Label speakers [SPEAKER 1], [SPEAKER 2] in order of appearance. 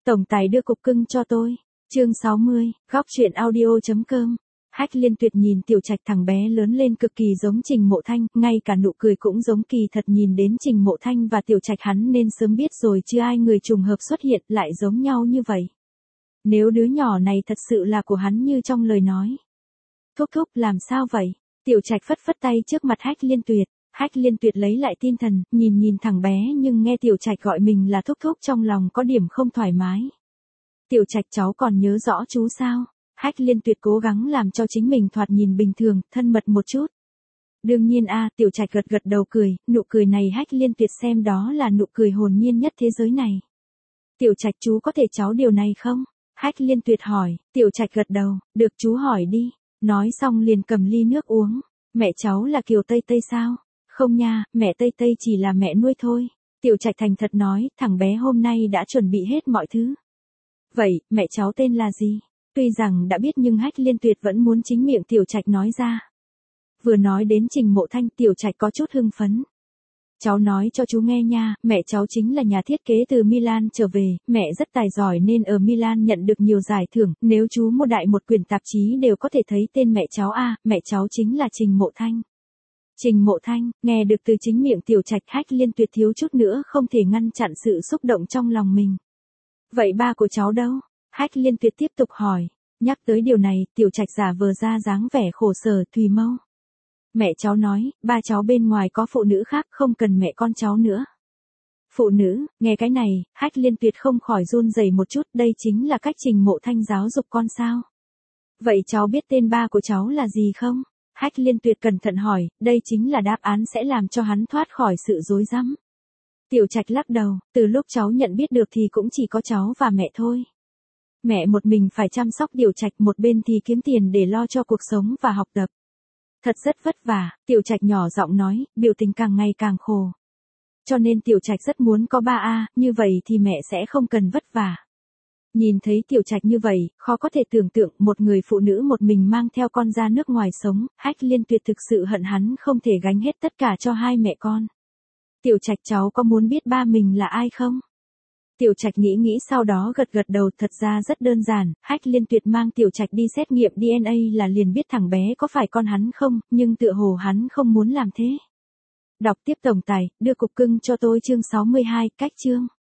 [SPEAKER 1] Tổng tài đưa cục cưng cho tôi. Chương 60, góc truyện audio.com. Hách Liên Tuyệt nhìn Tiểu Trạch thằng bé lớn lên cực kỳ giống Trình Mộ Thanh, ngay cả nụ cười cũng giống kỳ thật, nhìn đến Trình Mộ Thanh và Tiểu Trạch hắn nên sớm biết rồi chứ ai người trùng hợp xuất hiện lại giống nhau như vậy. Nếu đứa nhỏ này thật sự là của hắn như trong lời nói. Thúc thúc làm sao vậy? Tiểu Trạch phất phất tay trước mặt Hách Liên Tuyệt. Hách Liên Tuyệt lấy lại tinh thần, nhìn thằng bé nhưng nghe Tiểu Trạch gọi mình là thúc thúc trong lòng có điểm không thoải mái. Tiểu Trạch cháu còn nhớ rõ chú sao? Hách Liên Tuyệt cố gắng làm cho chính mình thoạt nhìn bình thường, thân mật một chút. Đương nhiên Tiểu Trạch gật đầu cười, nụ cười này Hách Liên Tuyệt xem đó là nụ cười hồn nhiên nhất thế giới này. Tiểu Trạch chú có thể cháu điều này không? Hách Liên Tuyệt hỏi, Tiểu Trạch gật đầu, được chú hỏi đi. Nói xong liền cầm ly nước uống. Mẹ cháu là Kiều Tây Tây sao? Không nha, mẹ Tây Tây chỉ là mẹ nuôi thôi. Tiểu Trạch thành thật nói, thằng bé hôm nay đã chuẩn bị hết mọi thứ. Vậy, mẹ cháu tên là gì? Tuy rằng đã biết nhưng Hách Liên Tuyệt vẫn muốn chính miệng Tiểu Trạch nói ra. Vừa nói đến Trình Mộ Thanh, Tiểu Trạch có chút hưng phấn. Cháu nói cho chú nghe nha, mẹ cháu chính là nhà thiết kế từ Milan trở về, mẹ rất tài giỏi nên ở Milan nhận được nhiều giải thưởng, nếu chú mua đại một quyển tạp chí đều có thể thấy tên mẹ cháu mẹ cháu chính là Trình Mộ Thanh. Trình Mộ Thanh, nghe được từ chính miệng Tiểu Trạch, Hách Liên Tuyệt thiếu chút nữa không thể ngăn chặn sự xúc động trong lòng mình. Vậy ba của cháu đâu? Hách Liên Tuyệt tiếp tục hỏi. Nhắc tới điều này, Tiểu Trạch giả vờ ra dáng vẻ khổ sở, Thùy Mâu. Mẹ cháu nói, ba cháu bên ngoài có phụ nữ khác, không cần mẹ con cháu nữa. Phụ nữ, nghe cái này, Hách Liên Tuyệt không khỏi run rẩy một chút, đây chính là cách Trình Mộ Thanh giáo dục con sao? Vậy cháu biết tên ba của cháu là gì không? Hách Liên Tuyệt cẩn thận hỏi, đây chính là đáp án sẽ làm cho hắn thoát khỏi sự rối rắm. Tiểu Trạch lắc đầu, từ lúc cháu nhận biết được thì cũng chỉ có cháu và mẹ thôi. Mẹ một mình phải chăm sóc Tiểu Trạch, một bên thì kiếm tiền để lo cho cuộc sống và học tập. Thật rất vất vả, Tiểu Trạch nhỏ giọng nói, biểu tình càng ngày càng khổ. Cho nên Tiểu Trạch rất muốn có ba như vậy thì mẹ sẽ không cần vất vả. Nhìn thấy Tiểu Trạch như vậy, khó có thể tưởng tượng một người phụ nữ một mình mang theo con ra nước ngoài sống, Hách Liên Tuyệt thực sự hận hắn không thể gánh hết tất cả cho hai mẹ con. Tiểu Trạch cháu có muốn biết ba mình là ai không? Tiểu Trạch nghĩ sau đó gật đầu, thật ra rất đơn giản, Hách Liên Tuyệt mang Tiểu Trạch đi xét nghiệm DNA là liền biết thằng bé có phải con hắn không, nhưng tựa hồ hắn không muốn làm thế. Đọc tiếp tổng tài, đưa cục cưng cho tôi chương 62, cách chương.